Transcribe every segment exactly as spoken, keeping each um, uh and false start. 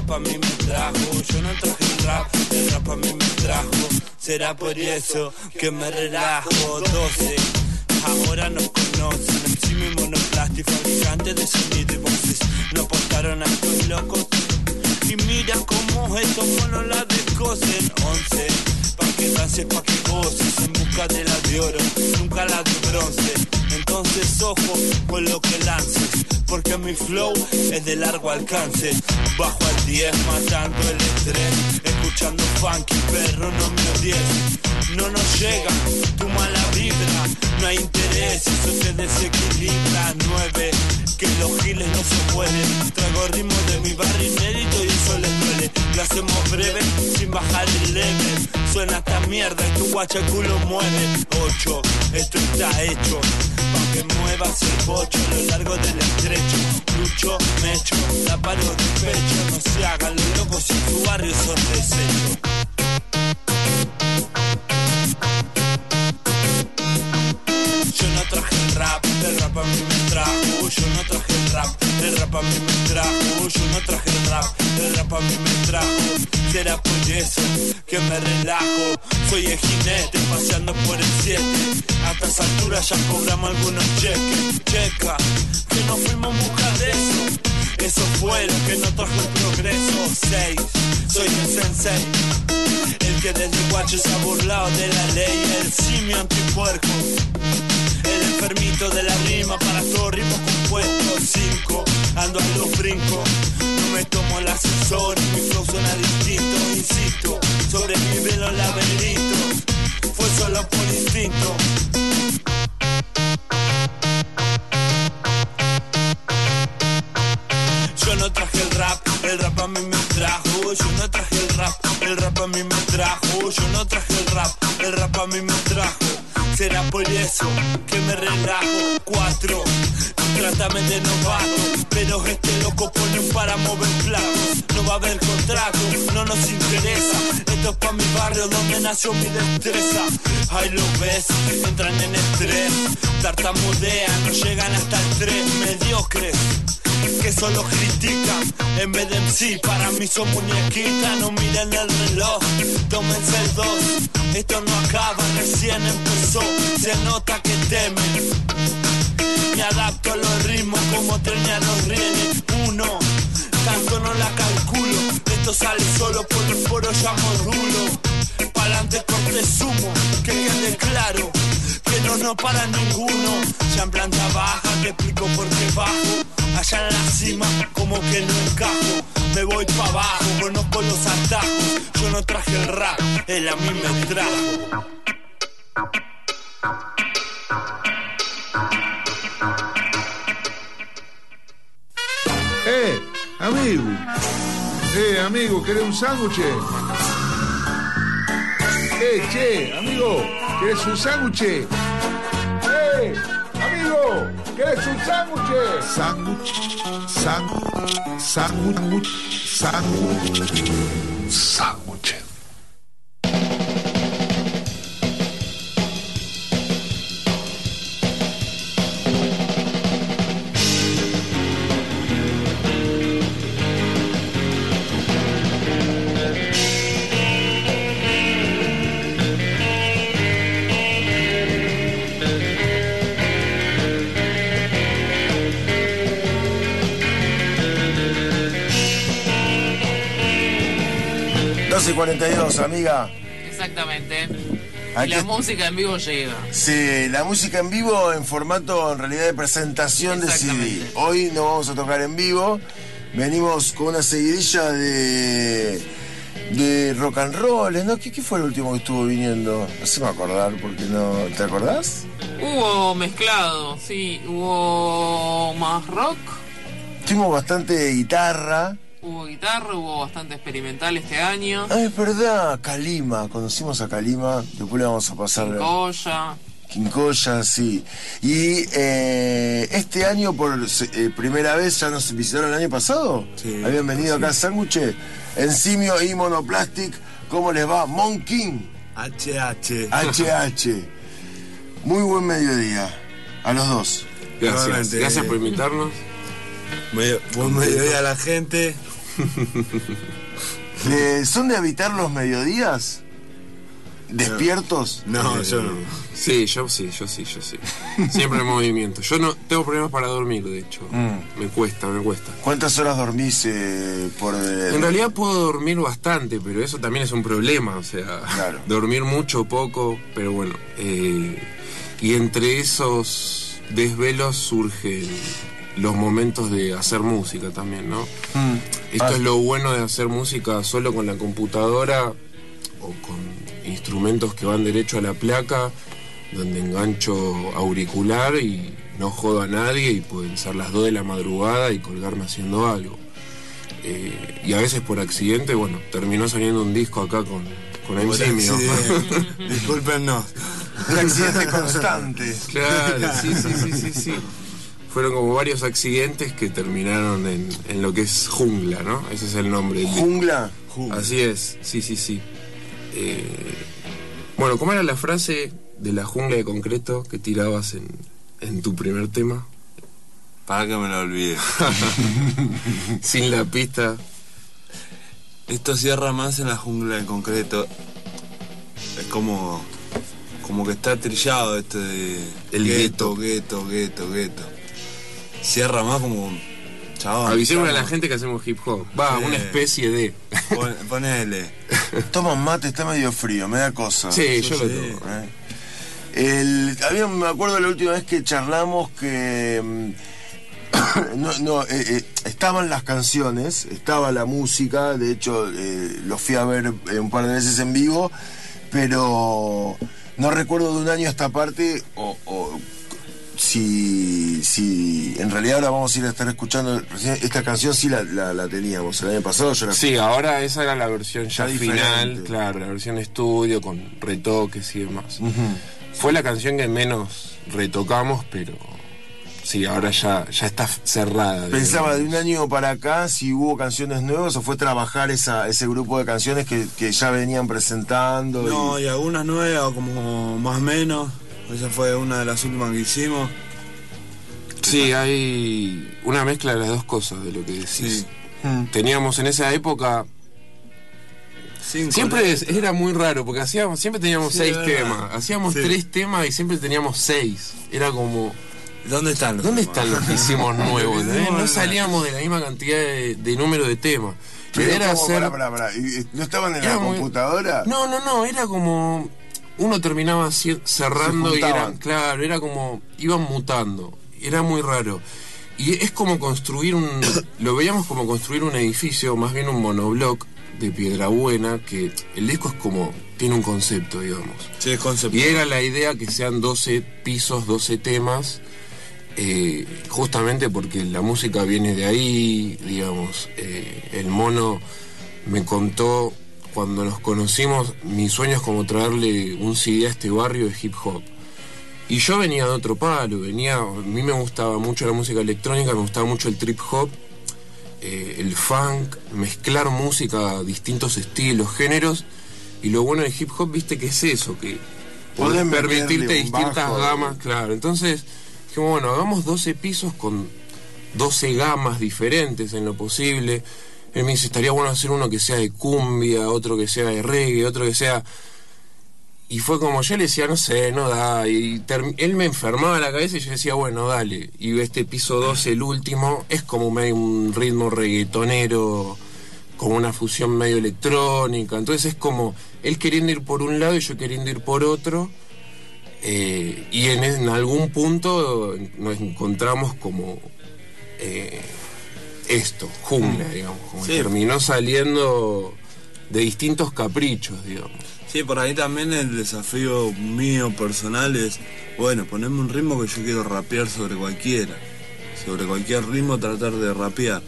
rap a mí me trajo. Yo no traje el rap, el rap a mí me trajo. Será por eso que me relajo. doce, ahora nos conocen. M C mi monoplástico, fabricante de sonido y voces. No apostaron a estos locos. Y mira cómo estos monos la descosen. once, pa' que dances, pa' que goces. En busca de la de oro, nunca la de bronce. Entonces ojo con lo que lances, porque mi flow es de largo alcance. Bajo al diez matando el estrés, escuchando funky, perro no me odies. No nos llega tu mala vibra, no hay interés, eso te desequilibra. nueve, que los giles no se mueren. Traigo ritmo de mi barrio inédito y eso les duele. Lo hacemos breve, sin bajar el level. Suena esta mierda y tu guacha culo mueve. ocho, esto está hecho, pa' que muevas el bocho a lo largo del estrecho. Lucho, me echo, la paro de pecho. No se hagan los locos si en tu barrio son desechos. Yo no traje el rap, el rap a mí me trajo. Yo no traje el rap, el rap a mí me trajo. Yo no traje el rap, el rap a mí me trajo. Será por eso que me relajo. Soy el jinete paseando por el siete. A estas alturas ya cobramos algunos cheques. Checa, que no fuimos busca de eso. Eso fue lo que no trajo el progreso. seis, soy el sensei, el que desde guacho se ha burlado de la ley. El simio antipuerco, el enfermito de la rima, para todos ritmos compuestos. cinco, ando a los brincos, no me tomo el ascensor, mi flow suena distinto. Insisto, sobrevive en los laberintos, fue solo por instinto. Yo no traje el rap, el rap a mí me trajo. Yo no traje el rap, el rap a mí me trajo. Yo no traje el rap, el rap a mí me trajo. Será por eso que me relajo. Cuatro, trátame de novato, pero este loco pone un para mover platos. No va a haber contrato, no nos interesa. Esto es pa' mi barrio donde nació mi destreza. Ahí lo ves, entran en estrés, tartamudean, no llegan hasta el tres. Mediocres que solo critican en vez de M C, para mí son muñequitas. No miren el reloj, tómense el dos. Esto no acaba, recién empezó. Se nota que temen. Me adapto a los ritmos como tren a los rieles. Uno, tanto no la calculo. Esto sale solo por el foro, llamo rulo. Pa'lante corte sumo, que quede claro que no nos para ninguno. Ya en planta baja te explico por qué bajo. Allá en la cima como que no encajo. Me voy pa' abajo, conozco los atajos. Yo no traje el rap, él a mí me trajo. Eh, amigo. Eh, amigo, ¿querés un sándwich? Eh, che, amigo, ¿querés un sándwich? Eh, amigo, ¿querés un sándwich? Sándwich, sándwich, sándwich, sándwich, sándwich. doce y cuarenta y dos, amiga. Exactamente. Aquí Y la es... música en vivo llega. Sí, la música en vivo en formato en realidad de presentación de C D. Hoy no vamos a tocar en vivo. Venimos con una seguidilla de de rock and roll, ¿no? ¿Qué, qué fue el último que estuvo viniendo? No sé me acordar, porque no. ¿Te acordás? Hubo mezclado, sí. Hubo más rock. Tuvimos bastante guitarra. Hubo guitarra, hubo bastante experimental este año. Ah, es verdad, Calima, conocimos a Calima, después le vamos a pasar... Quincoya. Quincoya, sí. Y eh, este año, por eh, primera vez, ¿ya nos visitaron el año pasado? Sí. Habían venido sí. acá a Sándwich, Encimio y Monoplastic. ¿Cómo les va? Monking. H H. H H. Muy buen mediodía, a los dos. Gracias, gracias por invitarnos. Medio, buen mediodía a la gente. Eh, ¿Son de habitar los mediodías? ¿Despiertos? No, yo no. Sí, yo sí, yo sí, yo sí. Siempre en movimiento. Yo no tengo problemas para dormir, de hecho. Mm. Me cuesta, me cuesta. ¿Cuántas horas dormís eh, por...? Eh, En realidad puedo dormir bastante, pero eso también es un problema, o sea, Claro. dormir mucho o poco, pero bueno. Eh, y entre esos desvelos surgen los momentos de hacer música también, ¿no? Mm. Esto Ah. es lo bueno de hacer música solo con la computadora o con instrumentos que van derecho a la placa, donde engancho auricular y no jodo a nadie y pueden ser las dos de la madrugada y colgarme haciendo algo. Eh, y a veces por accidente, bueno, terminó saliendo un disco acá con, con M C mío. Discúlpenos. Un accidente constante. Claro, sí, sí, sí, sí, sí. Fueron como varios accidentes que terminaron en, en lo que es Jungla, ¿no? Ese es el nombre del disco. ¿Jungla? Así es, sí, sí, sí. Eh, bueno, ¿cómo era la frase de la jungla de concreto que tirabas en, en tu primer tema? Para que me lo olvide. Sin la pista. Esto cierra más en la jungla de concreto. Es como... Como que está trillado esto de... El gueto, gueto, gueto, gueto. Cierra más como... Chabón, Avisémosle a la estamos- gente que hacemos hip hop. Va, Sí. una especie de... Pon- Ponele. Toman mate, está medio frío, me da cosa. Sí, yo lo sí. tengo. ¿Eh? El, había, me acuerdo la última vez que charlamos que mm, no, no, eh, eh, estaban las canciones, estaba la música, de hecho eh, los fui a ver eh, un par de veces en vivo, pero no recuerdo de un año a esta parte o, o si, si en realidad ahora vamos a ir a estar escuchando recién, esta canción sí la, la, la teníamos el año pasado, yo la Sí, ahora esa era la versión ya Está final, diferente. claro, la versión estudio con retoques y demás. Ujú. Fue la canción que menos retocamos, pero sí, ahora ya, ya está cerrada. Pensaba de digamos. un año para acá si hubo canciones nuevas o fue trabajar esa, ese grupo de canciones que, que ya venían presentando. No, y... y algunas nuevas, como más o menos. Esa fue una de las últimas que hicimos. Sí, hay una mezcla de las dos cosas de lo que decís. Sí. Mm. Teníamos en esa época... Cinco Siempre es- letras. era muy raro, porque hacíamos siempre teníamos Sí, seis es verdad. temas. Hacíamos Sí. tres temas y siempre teníamos seis. Era como... ¿Dónde están los ¿Dónde temas? están los que hicimos nuevos? Los que ¿entendés? hicimos No nuevos. salíamos de la misma cantidad de, de número de temas. La Pero idea era ¿cómo? hacer... Pará, pará, pará. ¿Y- y ¿No estaban en Era la muy- computadora? No, no, no, era como... Uno terminaba cier- cerrando Se y era... juntaban. Claro, era como... Iban mutando. Era muy raro. Y es como construir un... Lo veíamos como construir un edificio, más bien un monobloc de piedra buena, que el disco es como... Tiene un concepto, digamos. Sí, es concepto. Y era la idea que sean doce pisos, doce temas, eh, justamente porque la música viene de ahí, digamos. Eh, el mono me contó, cuando nos conocimos, mi sueño es como traerle un C D a este barrio de hip hop. Y yo venía de otro palo, venía, a mí me gustaba mucho la música electrónica, me gustaba mucho el trip hop, eh, el funk, mezclar música, distintos estilos, géneros. Y lo bueno del hip hop, viste, que es eso, que Podés podés meterle permitirte un distintas bajo, gamas, claro. Entonces, dijimos, bueno, hagamos doce pisos con doce gamas diferentes en lo posible. Él me dice, estaría bueno hacer uno que sea de cumbia, otro que sea de reggae, otro que sea... Y fue como, yo le decía, no sé, no da. Y term- él me enfermaba la cabeza y yo decía, bueno, dale. Y este piso doce, el último, es como medio un ritmo reggaetonero, como una fusión medio electrónica. Entonces es como él queriendo ir por un lado y yo queriendo ir por otro. Eh, y en, en algún punto nos encontramos como eh, esto, jungla, digamos. Como Sí. terminó saliendo de distintos caprichos, digamos. Sí, por ahí también el desafío mío personal es, bueno, ponerme un ritmo que yo quiero rapear sobre cualquiera. Sobre cualquier ritmo tratar de rapear.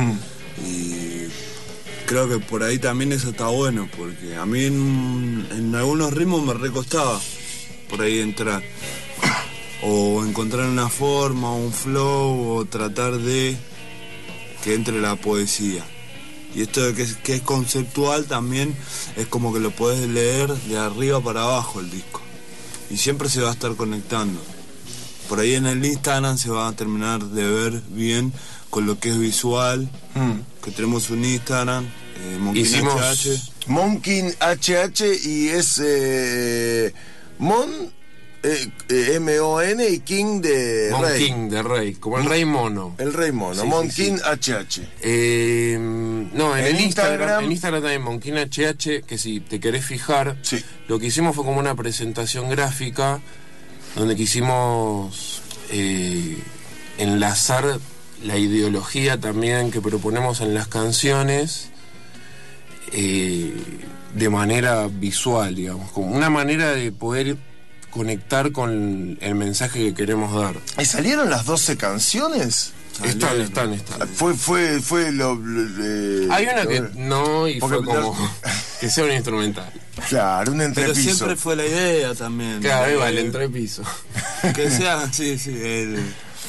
Y creo que por ahí también eso está bueno, porque a mí en, en algunos ritmos me recostaba por ahí entrar. O encontrar una forma, un flow, o tratar de que entre la poesía. Y esto de que es, que es conceptual también es como que lo podés leer de arriba para abajo el disco. Y siempre se va a estar conectando. Por ahí en el Instagram se va a terminar de ver bien con lo que es visual, Mm. que tenemos un Instagram, eh, Monkin Hicimos- H H. Monkin H H y es eh, Mon eh, eh, M O N y King de Mon Rey. King de Rey, como el Rey Mono. El Rey Mono, Sí, Monkin sí, H H. Eh, no, en, En el Instagram, Instagram- en Instagram también Monkin H H, que si te querés fijar, Sí. lo que hicimos fue como una presentación gráfica donde quisimos eh, enlazar la ideología también que proponemos en las canciones eh, de manera visual, digamos, como una manera de poder conectar con el mensaje que queremos dar. ¿Y salieron las doce canciones? Están, Salieron. están, están. Fue, fue, fue lo. lo- eh, Hay una lo- que no y Porque fue como que sea un instrumental. Claro, un Pero entrepiso. siempre fue la idea también. Claro, ahí va el Eh, entrepiso. Que sea, sí, sí, el,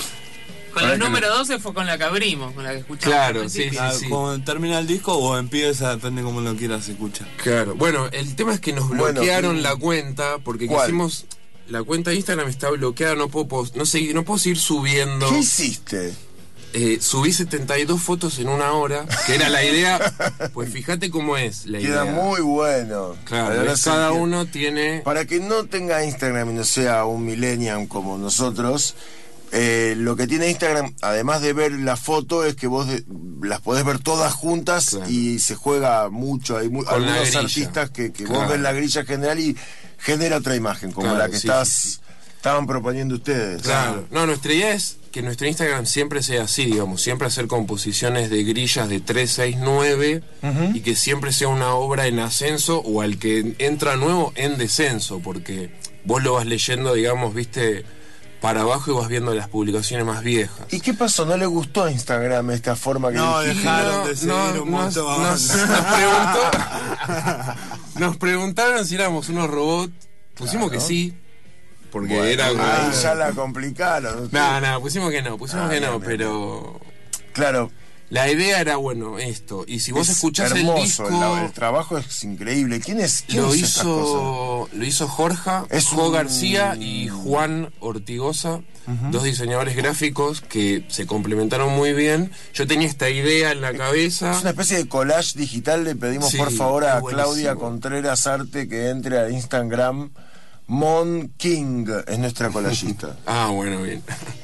Con Para el que número doce fue con la que abrimos, con la que escuchamos. Claro, al sí, principio. ah, sí. cuando termina el disco o empieza, depende cómo lo quieras escuchar. Claro. Bueno, el tema es que nos Bueno, bloquearon ¿y- la cuenta porque cuál? quisimos la cuenta de Instagram está bloqueada, no puedo pos- no seguir, no puedo seguir subiendo. ¿Qué hiciste? Eh, subí setenta y dos fotos en una hora, que era la idea. Pues fíjate cómo es la Queda idea. muy bueno. Claro, Ahora ves, se cada entiende. uno tiene. Para que no tenga Instagram y no sea un millennial como nosotros, eh, lo que tiene Instagram, además de ver la foto, es que vos de- las podés ver todas juntas Claro. y se juega mucho. Hay mu- Con la algunos grilla. artistas que, que vos Claro. ves la grilla general y genera otra imagen, como Claro, la que sí, estás, sí, sí. estaban proponiendo ustedes. Claro. No, nuestra idea es que nuestro Instagram siempre sea así, digamos, siempre hacer composiciones de grillas de tres, seis, nueve y que siempre sea una obra en ascenso o al que entra nuevo en descenso, porque vos lo vas leyendo, digamos, viste, para abajo y vas viendo las publicaciones más viejas. ¿Y qué pasó? ¿No le gustó a Instagram esta forma que No, dijiste? dejaron de seguir un nos, montón. nos- nos preguntó- nos preguntaron si éramos unos robots, pusimos que sí, porque Bueno, era como- ahí ya la complicaron. No, no, pusimos que no, pusimos Ah, que no, bien, bien, pero Claro, la idea era, bueno, esto. Y si vos es escuchás el hermoso, disco, el, el trabajo es increíble. ¿Quién es? ¿Quién lo hizo estas cosas? hizo, lo hizo Jorge, Es Jo un- García y Juan Ortigosa, dos diseñadores gráficos que se complementaron muy bien. Yo tenía esta idea en la cabeza. Es una especie de collage digital. Le pedimos Sí, por favor a es buenísimo. Claudia Contreras Arte que entre a Instagram. Mon King es nuestra collagista. Ah, bueno, bien.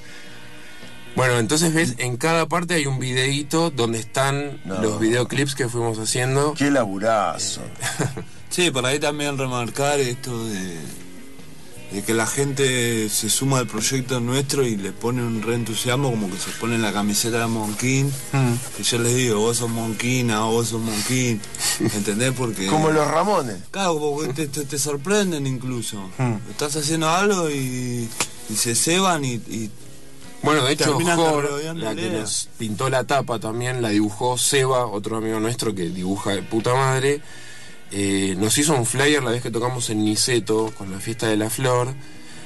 Bueno, entonces ves, en cada parte hay un videíto donde están No. los videoclips que fuimos haciendo. Qué laburazo. Sí, por ahí también remarcar esto de, de que la gente se suma al proyecto nuestro y le pone un reentusiasmo, como que se pone la camiseta de Monkin. Que yo les digo, vos sos Monquina, vos sos Monkin. ¿Entendés? Porque. Como los Ramones. Claro, como que te, te- te sorprenden incluso. Estás haciendo algo y, y se ceban y, y Bueno, de hecho, Terminan Jor, rodeando la la que idea. nos pintó la tapa también, la dibujó Seba, otro amigo nuestro que dibuja de puta madre. Eh, nos hizo un flyer la vez que tocamos en Niceto con la fiesta de la flor,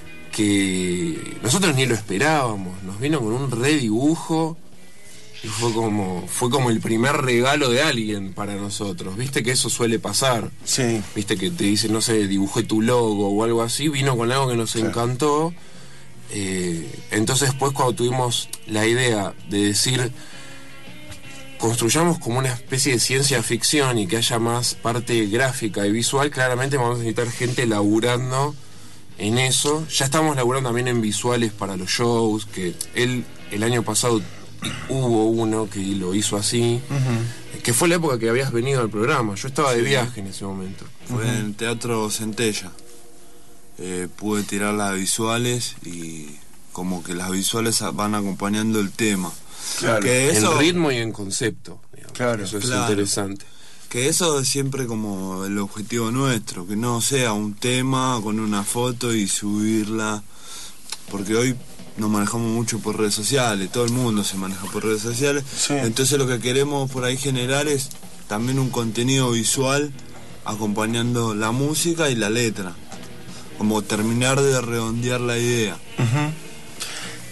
que nosotros ni lo esperábamos, nos vino con un redibujo y fue como, fue como el primer regalo de alguien para nosotros. Viste que eso suele pasar. Sí. Viste que te dicen, no sé, dibujé tu logo o algo así, vino con algo que nos encantó. Eh, entonces después cuando tuvimos la idea de decir construyamos como una especie de ciencia ficción y que haya más parte gráfica y visual, claramente vamos a necesitar gente laburando en eso. Ya estamos laburando también en visuales para los shows, que él el año pasado hubo uno que lo hizo así, que fue la época que habías venido al programa. Yo estaba de viaje en ese momento. fue en el Teatro Centella. Eh, pude tirar las visuales y como que las visuales a- van acompañando el tema. Claro. Que eso, En ritmo y en concepto, digamos. Claro, eso es claro. interesante. que eso es siempre como el objetivo nuestro, que no sea un tema con una foto y subirla, porque hoy nos manejamos mucho por redes sociales, todo el mundo se maneja por redes sociales, Sí. entonces lo que queremos por ahí generar es también un contenido visual acompañando la música y la letra, como terminar de redondear la idea.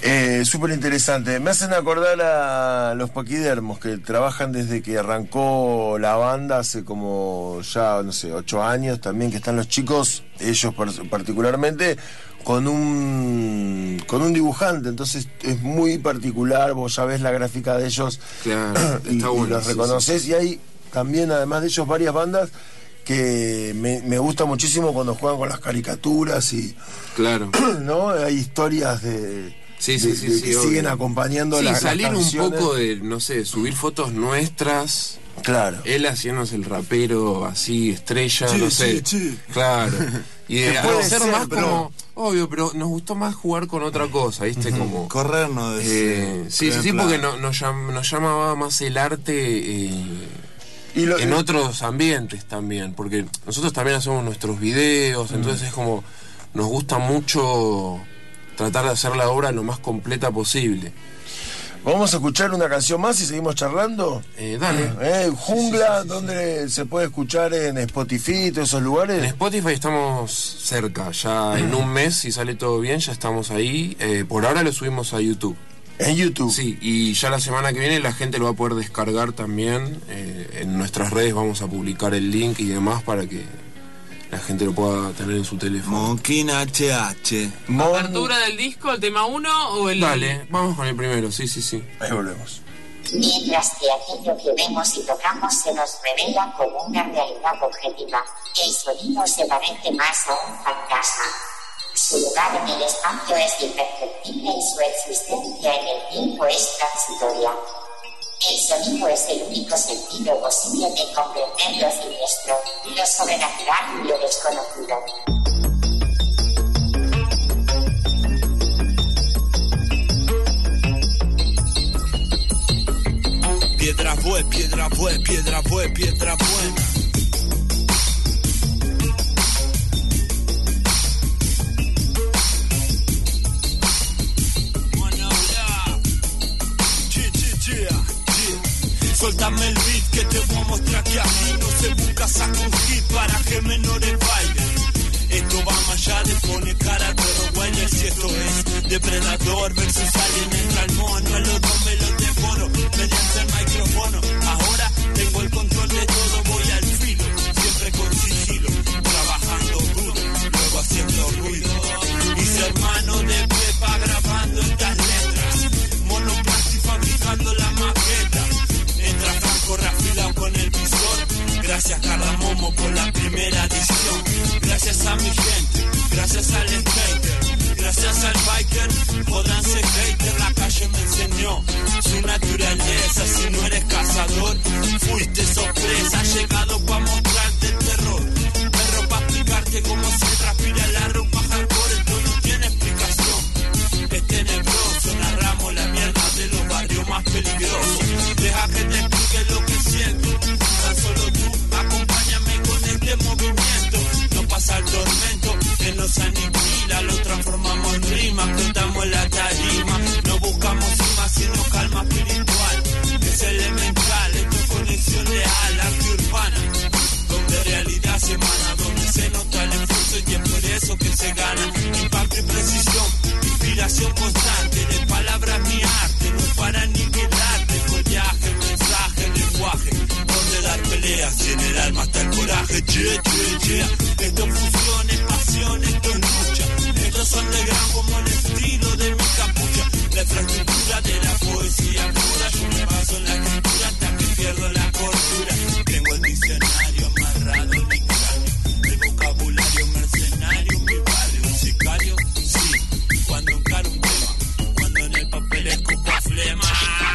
Eh, Súper interesante. Me hacen acordar a los paquidermos que trabajan desde que arrancó la banda hace como ya, no sé, ocho años también, que están los chicos, ellos particularmente, con un con un dibujante, entonces es muy particular, vos ya ves la gráfica de ellos. Claro, y, está bueno, y los sí, reconoces, sí. Y hay también, además de ellos, varias bandas que me, me gusta muchísimo cuando juegan con las caricaturas y claro, ¿no? Hay historias de, sí, sí, de, sí, de sí, que obvio. siguen acompañando sí, la, las salir un canciones. poco de, no sé, subir fotos nuestras. Claro. Él haciéndose el rapero así, estrella, Sí, no sé. sí, sí. Claro. Y de Que puede hacer ser, más pero- como. Obvio, pero nos gustó más jugar con otra cosa, ¿viste? Como. Corrernos de eh, ese sí, sí, sí, primer porque plano. no- nos, llam- nos llamaba más el arte eh, Y lo- en otros ambientes también, porque nosotros también hacemos nuestros videos, entonces es como. Nos gusta mucho tratar de hacer la obra lo más completa posible. Vamos a escuchar una canción más y seguimos charlando. Eh, dale. Eh, Jungla, donde se puede escuchar en Spotify, todos esos En lugares. Spotify estamos cerca, ya en un mes, si sale todo bien, ya estamos ahí. Eh, por ahora lo subimos a YouTube. En YouTube. Sí, y ya la semana que viene la gente lo va a poder descargar también. Eh, en nuestras redes vamos a publicar el link y demás para que la gente lo pueda tener en su teléfono. Monkin H H. Mon- ¿Apertura del disco, el tema uno o el...? Dale, vamos con el primero, sí, sí, sí. Ahí volvemos. Mientras que aquello que vemos y tocamos se nos revela como una realidad objetiva, el sonido se parece más a un fantasma. Su lugar en el espacio es imperceptible y su existencia en el tiempo es transitoria. El sonido es el único sentido posible de comprender lo siniestro, lo sobrenatural y lo desconocido. Piedra fue, piedra fue, piedra fue, piedra buena. Suéltame el beat que te voy a mostrar que aquí no se busca saco un hit para que menores bailen. Esto va más allá de poner cara al perro Weller. Si esto es depredador versus alien, entra el mono, el otro me lo devoro mediante el micrófono. Ahora tengo el control de todo, voy al filo, siempre con sigilo, trabajando duro, luego haciendo ruido. Hice hermano de Pepa grabando estas letras, monoplasti fabricando la maqueta. Entra Franco reafilado con el visor. Gracias Cardamomo por la primera edición. Gracias a mi gente, gracias al skater, gracias al biker, podrán ser hater. La calle me enseñó su naturaleza. Si no eres cazador, fuiste sorpresa. Llegado pa' mostrarte el terror, perro pa' explicarte cómo se transpira la ropa hardcore. Esto no tiene explicación, es tenebroso. Narramos la mierda de los barrios más peligrosos. Deja que te explique lo que siento, tan solo tú acompáñame con este movimiento. No pasa el tormento que nos aniquila, lo transformamos en rima, explotamos la tarima. No buscamos cima sino calma espiritual, es elemental, esto es conexión real, arte urbana, donde realidad se emana, donde se nota el esfuerzo y es por eso que se gana. Impacto y precisión, inspiración constante, de palabras mi arte, no para ni quedarte. Follaje, mensaje, lenguaje, donde dar peleas, y en el alma está el coraje. Yeah, yeah, yeah. Esto es fusión, es pasión, esto es lucha. Estos son de gran como el estilo de mi capucha. La infraestructura de la poesía pura. Yo me baso en la escritura hasta que pierdo la cordura. Tengo el diccionario amarrado en mi cráneo, el vocabulario mercenario, mi barrio, un sicario. Sí, cuando encaro un tema, cuando en el papel escupo flema.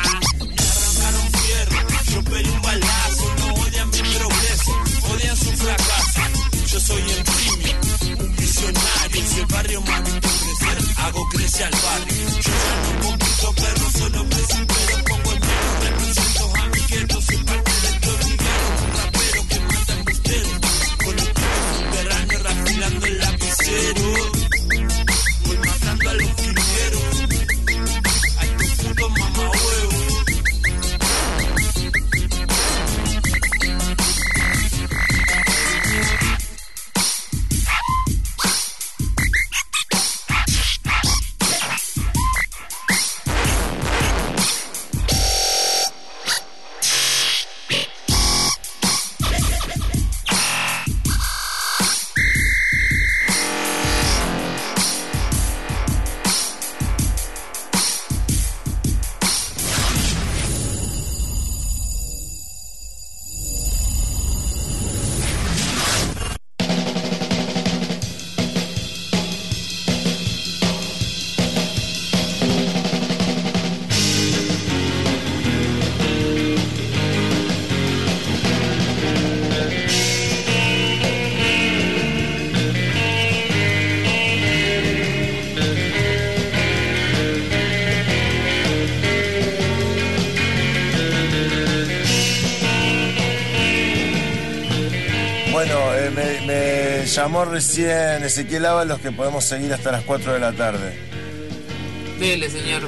Me arrancaron fierro, yo pedí un balazo. No odian mi progreso, odian su fracaso. Yo soy el premio, un visionario. Si el barrio me ha visto crecer, hago crecer al barrio. Yo ya no compito perro, solo me supero. Pongo el miedo, represento a mi gueto. Soy parte de estos ligueros, un rapero que mata embusteros. Con el tipo subterráneo rafilando el lapicero. Voy matando a los jilgueros, a estos putos mamahuevos. llamó recién Ezequiel Ábalos, que podemos seguir hasta las cuatro de la tarde. Dele, señor.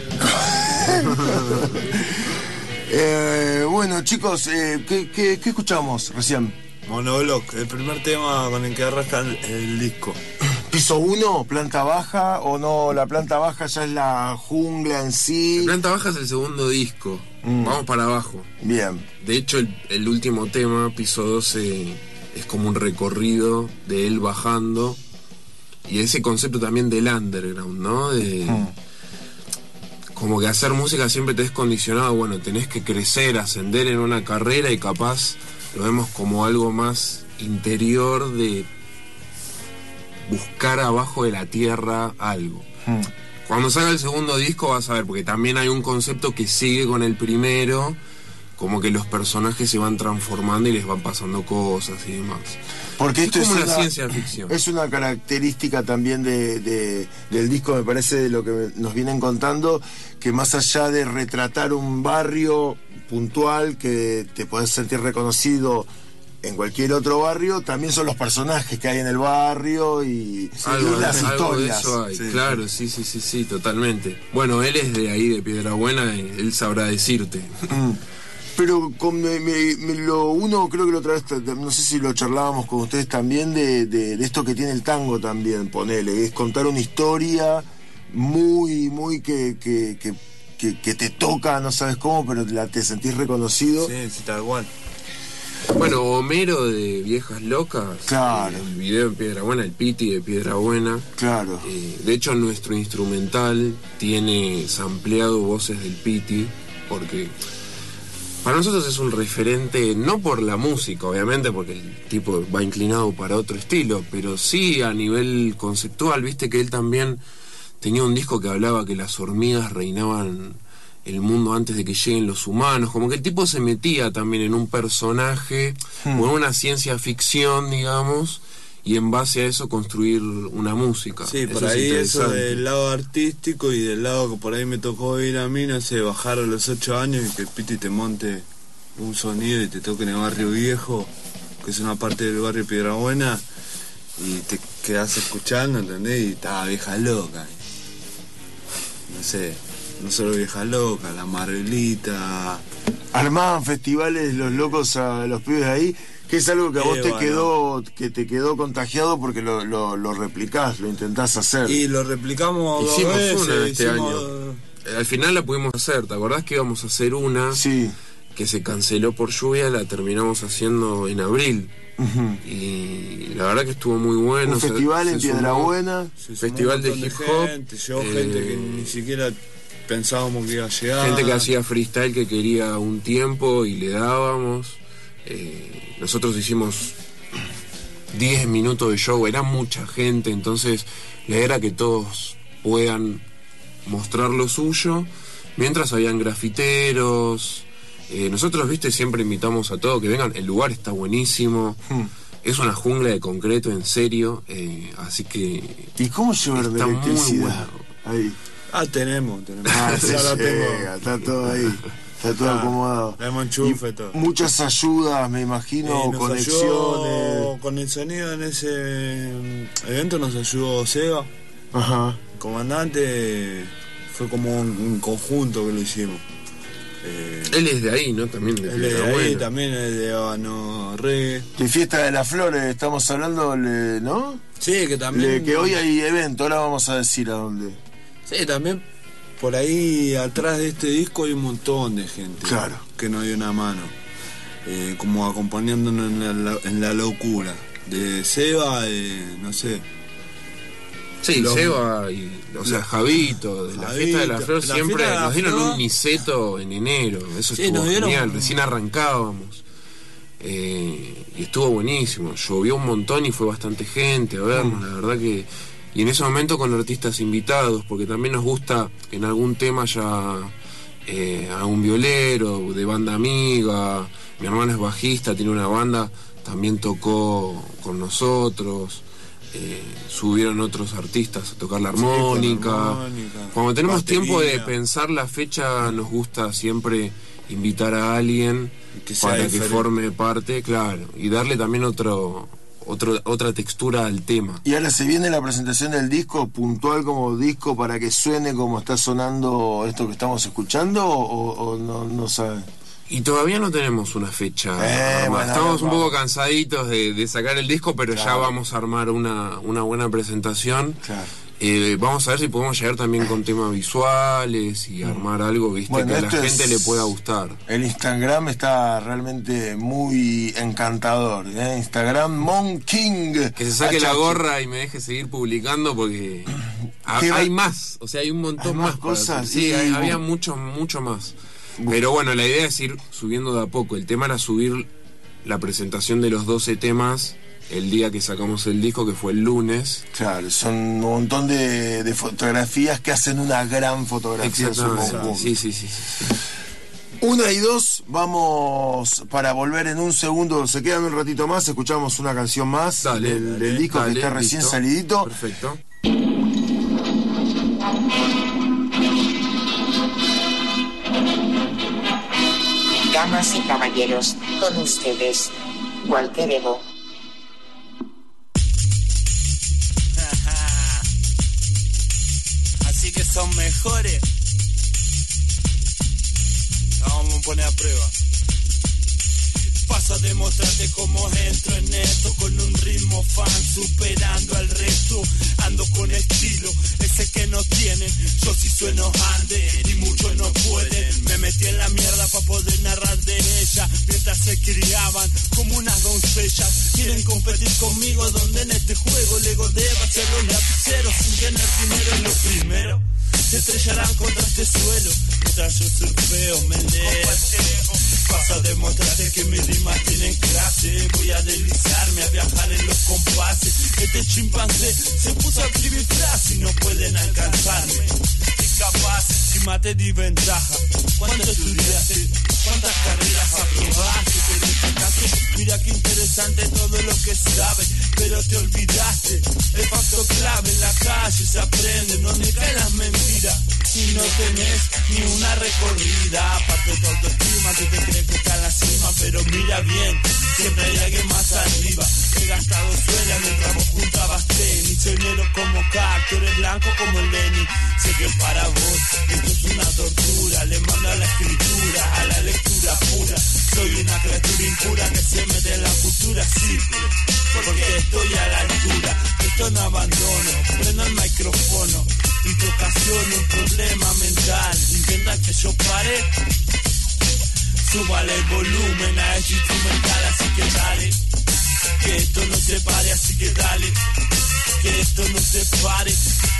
eh, bueno, chicos, eh, ¿qué, qué, ¿qué escuchamos recién? Monobloc, el primer tema con el que arranca el, el disco. ¿Piso uno, planta baja o no? La planta baja ya es la jungla en sí. La planta baja es el segundo disco. Mm. Vamos para abajo. Bien. De hecho, el, el último tema, Piso doce, es como un recorrido de él bajando. Y ese concepto también del underground, ¿no? De, mm. Como que hacer música siempre te es condicionado. Bueno, tenés que crecer, ascender en una carrera y capaz lo vemos como algo más interior de buscar abajo de la tierra algo. Hmm. Cuando salga el segundo disco vas a ver, porque también hay un concepto que sigue con el primero, como que los personajes se van transformando y les van pasando cosas y demás. Porque esto es como es una, una ciencia ficción. Es una característica también de, de, del disco, me parece, de lo que nos vienen contando, que más allá de retratar un barrio puntual que te podés sentir reconocido en cualquier otro barrio, también son los personajes que hay en el barrio y, sí, algo, y las algo historias. De eso hay, sí. Claro, sí, sí, sí, sí, totalmente. Bueno, él es de ahí, de Piedrabuena, y él sabrá decirte. Mm. Pero con, me, me, me lo, uno creo que lo otra vez, no sé si lo charlábamos con ustedes también, de, de, de esto que tiene el tango también, ponele, es contar una historia muy, muy que, que, que, que, que te toca, no sabes cómo, pero la, te sentís reconocido. Sí, sí, tal cual. Bueno, Homero de Viejas Locas, claro. El video en Piedrabuena, el Piti de Piedrabuena. Claro. Eh, de hecho, nuestro instrumental tiene sampleado voces del Piti, porque para nosotros es un referente, no por la música, obviamente, porque el tipo va inclinado para otro estilo, pero sí a nivel conceptual. Viste que él también tenía un disco que hablaba que las hormigas reinaban el mundo antes de que lleguen los humanos, como que el tipo se metía también en un personaje hmm. o en una ciencia ficción, digamos, y en base a eso construir una música. Sí, por ahí eso del lado artístico y del lado que por ahí me tocó ir a mí, no sé, bajar a los ocho años y que el Piti te monte un sonido y te toque en el barrio viejo, que es una parte del barrio Piedrabuena, y te quedás escuchando, ¿entendés? Y estaba Vieja Loca. No sé, no solo Vieja Loca, la Marvelita. Armaban festivales los locos a los pibes de ahí, que es algo que a vos te quedó, que te quedó contagiado porque lo, lo, lo replicás, lo intentás hacer. Y lo replicamos hicimos dos veces, una este hicimos... año. Al final la pudimos hacer, ¿te acordás que íbamos a hacer una? Sí. Que se canceló por lluvia, la terminamos haciendo en abril. Uh-huh. Y la verdad que estuvo muy bueno. Un se, festival se en sumó, Piedrabuena. Festival de hip hop. Gente, yo, eh, gente que ni siquiera pensábamos que iba a llegar. Gente que hacía freestyle, que quería un tiempo y le dábamos. Eh, nosotros hicimos diez minutos de show, era mucha gente, entonces la idea era que todos puedan mostrar lo suyo, mientras habían grafiteros. Eh, nosotros, viste, siempre invitamos a todos que vengan, el lugar está buenísimo. Hmm. Es una jungla de concreto, en serio, eh, así que... ¿Y cómo llevar de electricidad? Bueno. Ahí. Ah, tenemos, tenemos. Ah, se ya llega, está todo ahí, está todo ah, acomodado. Tenemos enchufe, todo. Muchas ayudas, me imagino, eh, conexiones. Ayudó, con el sonido en ese evento nos ayudó Seba. Ajá. El comandante, fue como un, un conjunto que lo hicimos. Eh, él es de ahí, ¿no? También de Él es de ahí, también es de Habano Reggae. De Fiesta de las Flores, estamos hablando, ¿no? Sí, que también... Le, que hoy hay evento, ahora vamos a decir a dónde. Sí, también por ahí atrás de este disco hay un montón de gente. Claro. Que nos dio una mano. Eh, como acompañándonos en la, en la locura. De Seba, eh, no sé... Sí, los, Seba y, o sea, Javito, de la Javito, Fiesta de la Flor, la siempre la nos dieron un niceto en enero, eso sí, estuvo genial, dieron... recién arrancábamos, eh, y estuvo buenísimo, llovió un montón y fue bastante gente a vernos, mm. la verdad que, y en ese momento con artistas invitados, porque también nos gusta en algún tema ya eh, a un violero, de banda amiga, mi hermano es bajista, tiene una banda, también tocó con nosotros. Eh, subieron otros artistas a tocar la armónica. Sí, la armónica. Cuando tenemos batería. Tiempo de pensar la fecha, nos gusta siempre invitar a alguien que para que forme parte, claro, y darle también otro otro, otra textura al tema. Y ahora se viene la presentación del disco, puntual como disco, para que suene como está sonando esto que estamos escuchando, o, o no, no saben. Y todavía no tenemos una fecha. Eh, bueno, Estamos un vamos. poco cansaditos de, de sacar el disco, pero Claro. ya vamos a armar una, una buena presentación. Claro. Eh, vamos a ver si podemos llegar también con temas visuales y armar algo, viste, Bueno, que a la esto gente es- le pueda gustar. El Instagram está realmente muy encantador, ¿eh? Instagram Mon King. Que se saque la Achachi. gorra y me deje seguir publicando porque ha- ¿Qué va- hay más, o sea, hay un montón Hay más más, para cosas, hacer. Sí, sí. hay- había mucho, mucho más. Pero bueno, la idea es ir subiendo de a poco. El tema era subir la presentación de los doce temas el día que sacamos el disco, que fue el lunes. Claro, son un montón de, de fotografías que hacen una gran fotografía en su Exactamente. conjunto. Sí, sí, sí, sí. Una y dos, vamos para volver en un segundo. Se quedan un ratito más, escuchamos una canción más Dale, del, dale, del disco dale, que está recién listo. salidito. Perfecto. Damas y caballeros, con ustedes, Walter Evo. Así que son mejores. La vamos a poner a prueba. Paso a demostrarte cómo entro en esto, con un ritmo fan superando al resto. Ando con estilo, ese que no tienen. Yo sí sueno ande y muchos no pueden. Me metí en la mierda para poder narrar de ella, mientras se criaban como unas doncellas. Quieren competir conmigo, donde en este juego el ego debe hacer los lapiceros sin tener dinero en lo primero. Se estrellarán contra este suelo mientras yo surfeo, me elevo. Paso a demostrarte que mis rimas tienen clase. Voy a deslizarme, a viajar en los compases. Este chimpancé se puso a escribir frases y no pueden alcanzarme. Incapaz, encima te di ventaja. ¿Cuánto estudiaste? ¿Cuántas carreras aprobaste? Te destacaste. Mira qué interesante todo lo que sabes, pero te olvidaste. El factor clave en la calle se aprende, no me caen las mentiras. Y no tenés ni una recorrida. Aparte tu autoestima, tú te crees que está en la cima, pero mira bien, siempre hay alguien más arriba. He gastado suela mientras vos juntabas tenis. Soy negro como K, tú eres blanco como el Lenny. Sé que para vos esto es una tortura. Le mando a la escritura, a la lectura pura. Soy una criatura impura que se mete en la cultura simple, porque estoy a la altura. Esto no abandono, prendo el micrófono y te ocasiono un problema mental. Intentan que yo pare, súbale el volumen a este instrumental, así que dale. Que esto no se pare, así que dale. Que esto no se pare.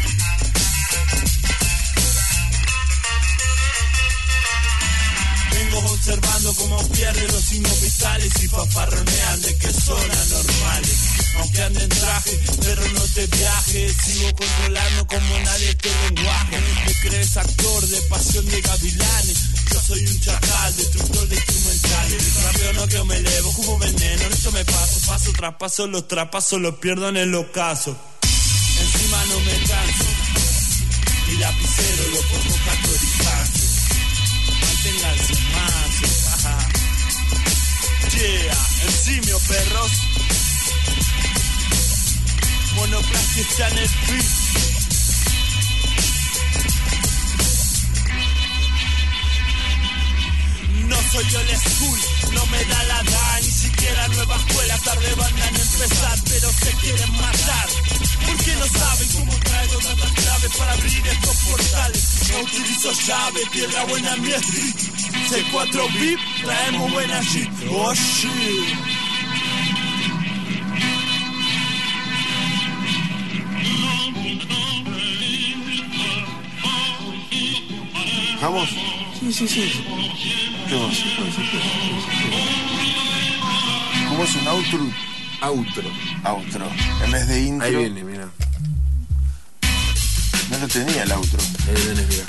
Vengo observando cómo pierden los signos vitales y paparronean de que son anormales. Aunque ande en traje, pero no te viajes. Sigo controlando como nadie este lenguaje. Me crees actor de pasión de gavilanes. Yo soy un chacal, destructor de instrumentales. Rapeo no que me elevo como veneno. Esto me paso, paso tras paso. Los trapasos los pierdo en el ocaso. Encima no me canso. Y lapicero lo pongo catoricante. Manténganse más, jaja. Yeah, encimio perros. Monoplastia está en el beat. No soy yo el school, no me da la edad, ni siquiera nueva escuela, tarde van a empezar, pero se quieren matar. Porque no saben cómo traigo tantas claves para abrir estos portales. No utilizo llave, piedra buena en mi street. C cuatro V I P, traemos buena shit. Oh shit. ¿Vamos? Sí, sí, sí. ¿Qué más? ¿Cómo es un outro? Outro. Outro. En vez de intro. Ahí viene, mira. No lo tenía el outro. Ahí viene, mira.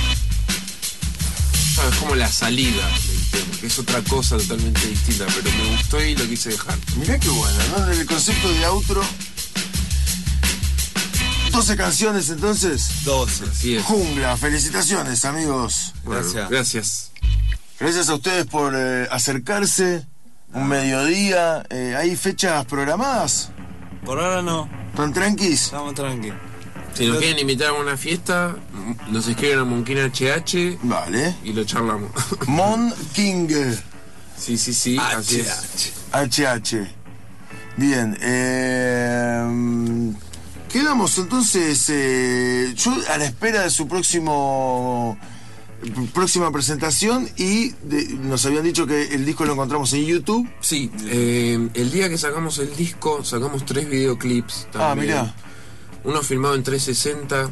Ah, es como la salida del tema, que es otra cosa totalmente distinta, pero me gustó y lo quise dejar. Mirá qué bueno, ¿no? El concepto de outro. doce canciones entonces. doce. Así es. Jungla, felicitaciones amigos. Bueno, Gracias. Gracias. Gracias a ustedes por eh, acercarse un mediodía. Eh, ¿Hay fechas programadas? Por ahora no, ¿Están tranquis? estamos tranquilos. Si nos quieren invitar a una fiesta, nos escriben a Monkin H H Vale. y lo charlamos. Mon King Sí, sí, sí, así es. H H. Bien. Eh, quedamos entonces eh, yo a la espera de su próximo próxima presentación y de- nos habían dicho que el disco lo encontramos en YouTube. Sí, eh, el día que sacamos el disco, sacamos tres videoclips también. Ah, mirá. Uno filmado en trescientos sesenta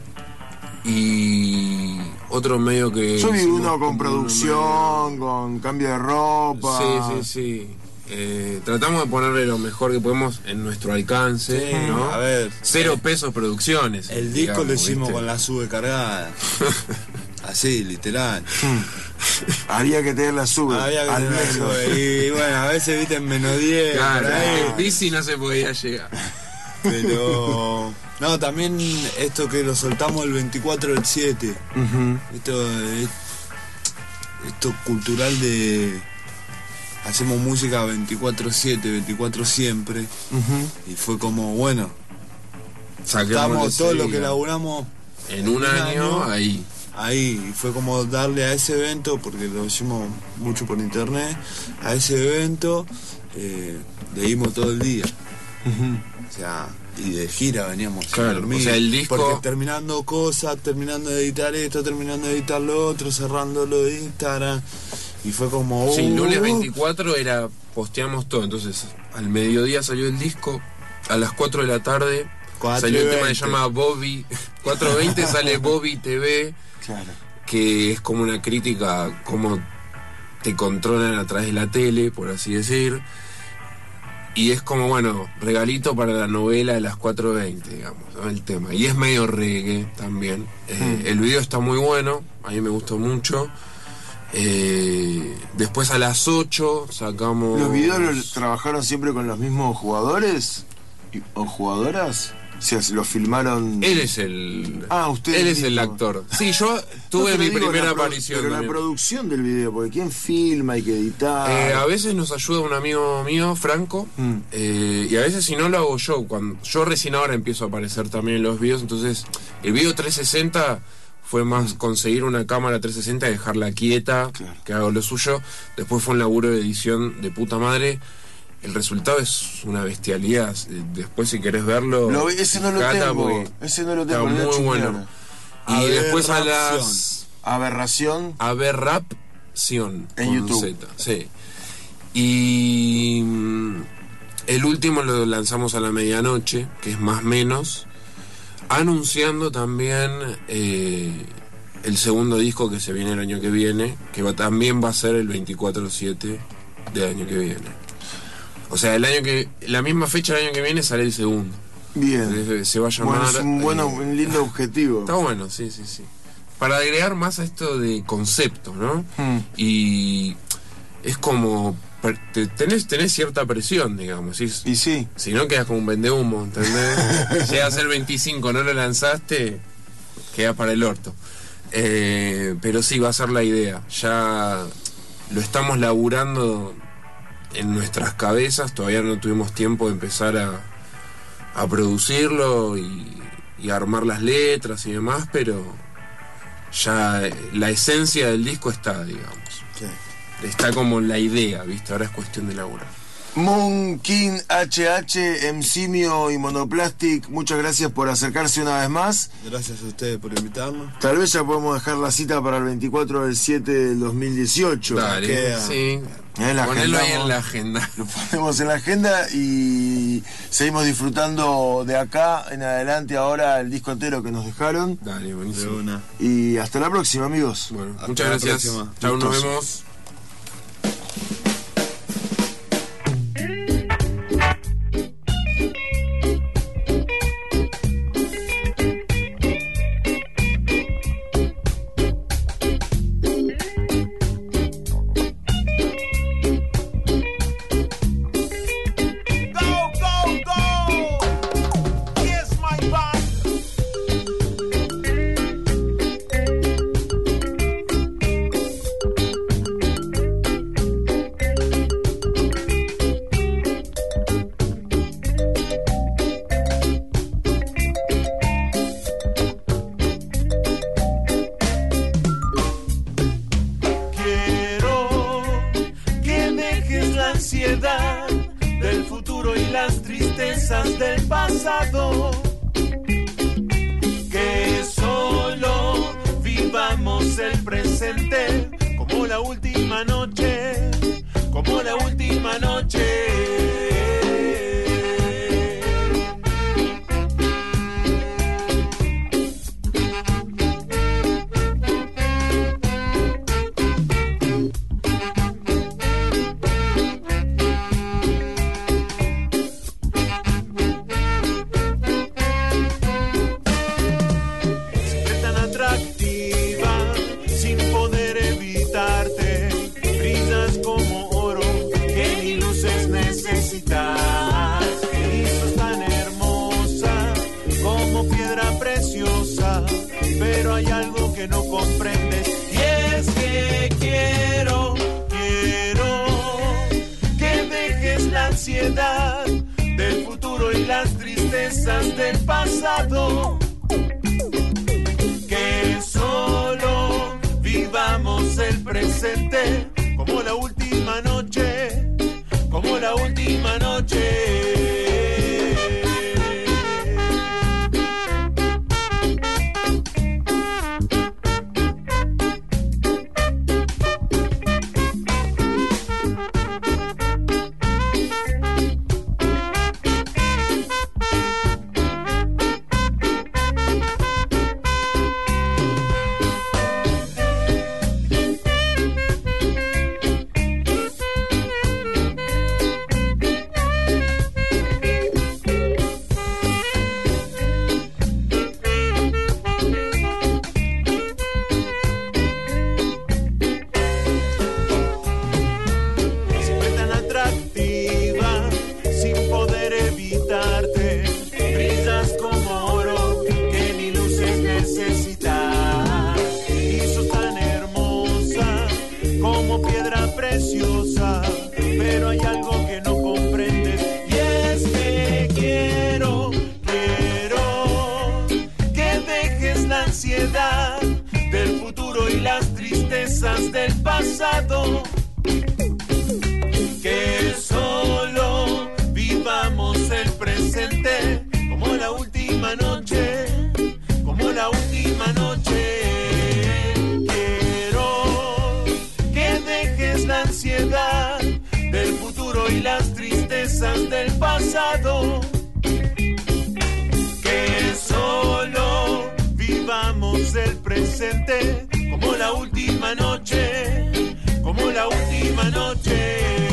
y otro medio que... Yo vi hicimos uno con como producción, con cambio de ropa. Sí, sí, sí. Eh, tratamos de ponerle lo mejor que podemos en nuestro alcance, Sí, ¿no? a ver. Cero pesos producciones. El disco digamos, lo hicimos ¿viste? con la sube cargada. Así, literal. Había que tener la sube. Había que al tener la menos. sube. Y bueno, a veces viste en menos diez. Claro, por ahí. en bici no se podía llegar. Pero. No, también esto que lo soltamos el veinticuatro del siete. Ujú. Esto es. Esto cultural de. Hacemos música veinticuatro siete, veinticuatro siempre. Ujú. Y fue como, bueno, Saquemos estamos todo lo ese que día. laburamos En un año, ahí. ahí. Y fue como darle a ese evento, porque lo hicimos mucho por internet, a ese evento eh, le dimos todo el día. O sea, y de gira veníamos sin Claro, dormir, o sea, el disco- porque terminando cosas, terminando de editar esto, terminando de editar lo otro, cerrando lo de Instagram. Y fue como... Sí, uh, lunes veinticuatro era, posteamos todo, entonces al mediodía salió el disco, a las cuatro de la tarde cuatro salió y el tema que veinte. se llama Bobby, cuatro veinte sale Bobby T V, Claro. que es como una crítica a cómo te controlan a través de la tele, por así decir, y es como, bueno, regalito para la novela de las cuatro veinte, digamos, ¿no? El tema, y es medio reggae también. Eh, el video está muy bueno, a mí me gustó mucho. Eh, después a las ocho sacamos... ¿Los videos los trabajaron siempre con los mismos jugadores y- o jugadoras? O sea, ¿los filmaron? Él es el... Ah, usted Él es el mismo. actor. Sí, yo No, tuve pero mi digo, primera la pro- aparición Pero la también. producción del video, porque ¿quién filma? Hay que editar. Eh, a veces nos ayuda un amigo mío, Franco, Mm. eh, y a veces si no lo hago yo. Cuando yo recién ahora empiezo a aparecer también en los videos, entonces el video trescientos sesenta fue más conseguir una cámara trescientos sesenta y dejarla quieta, Claro. que hago lo suyo. Después fue un laburo de edición de puta madre. El resultado es una bestialidad. Después si querés verlo... Lo- ese no lo fijata tengo. porque Ese no lo está tengo. lo voy a muy chusmear. bueno. Y después a las... Aberración. Aberración En con YouTube. Z, sí. Y mm, el último lo lanzamos a la medianoche, que es más menos, anunciando también eh, el segundo disco que se viene el año que viene, que va, también va a ser el veinticuatro siete del año que viene. O sea, el año que la misma fecha del año que viene sale el segundo. Bien. Se, se va a llamar... Bueno, es un, bueno, eh, un lindo objetivo. Está bueno, sí, sí, sí. Para agregar más a esto de concepto, ¿no? Mm. Y es como... per- te- Tenés, tenés cierta presión, digamos. Si, Y sí. si no, quedas como un vendehumo, ¿entendés? Llega a ser veinticinco, no lo lanzaste, queda para el orto. Eh, pero sí, va a ser la idea. Ya lo estamos laburando en nuestras cabezas, todavía no tuvimos tiempo de empezar a, a producirlo y, y a armar las letras y demás, pero ya eh, la esencia del disco está, digamos. Sí. Está como la idea, ¿viste? Ahora es cuestión de laburar. Moon King H H, M Simio y Monoplastic, muchas gracias por acercarse una vez más. Gracias a ustedes por invitarnos. Tal vez ya podemos dejar la cita para el veinticuatro del siete del dos mil dieciocho. Dale, queda. sí. Eh, la Ponelo ahí agendamos. en la agenda. Lo ponemos en la agenda y seguimos disfrutando de acá en adelante ahora el disco entero que nos dejaron. Dale, De buenísimo. una. Y hasta la próxima, amigos. Bueno, Hasta muchas la gracias. próxima. Chao, nos Gustoso. vemos. Go, go, go! Yes, my body. pasado. Que solo vivamos el presente como la última noche, como la última noche. Pero hay algo que no comprendes y es que quiero, quiero que dejes la ansiedad del futuro y las tristezas del pasado. Que solo vivamos el presente como la última noche, como la última noche. Pero hay algo que no comprendes y es que quiero, quiero que dejes la ansiedad del futuro y las tristezas del pasado. Que solo vivamos el presente como la última noche, como la última noche. La ansiedad del futuro y las tristezas del pasado. Que solo vivamos el presente como la última noche, como la última noche.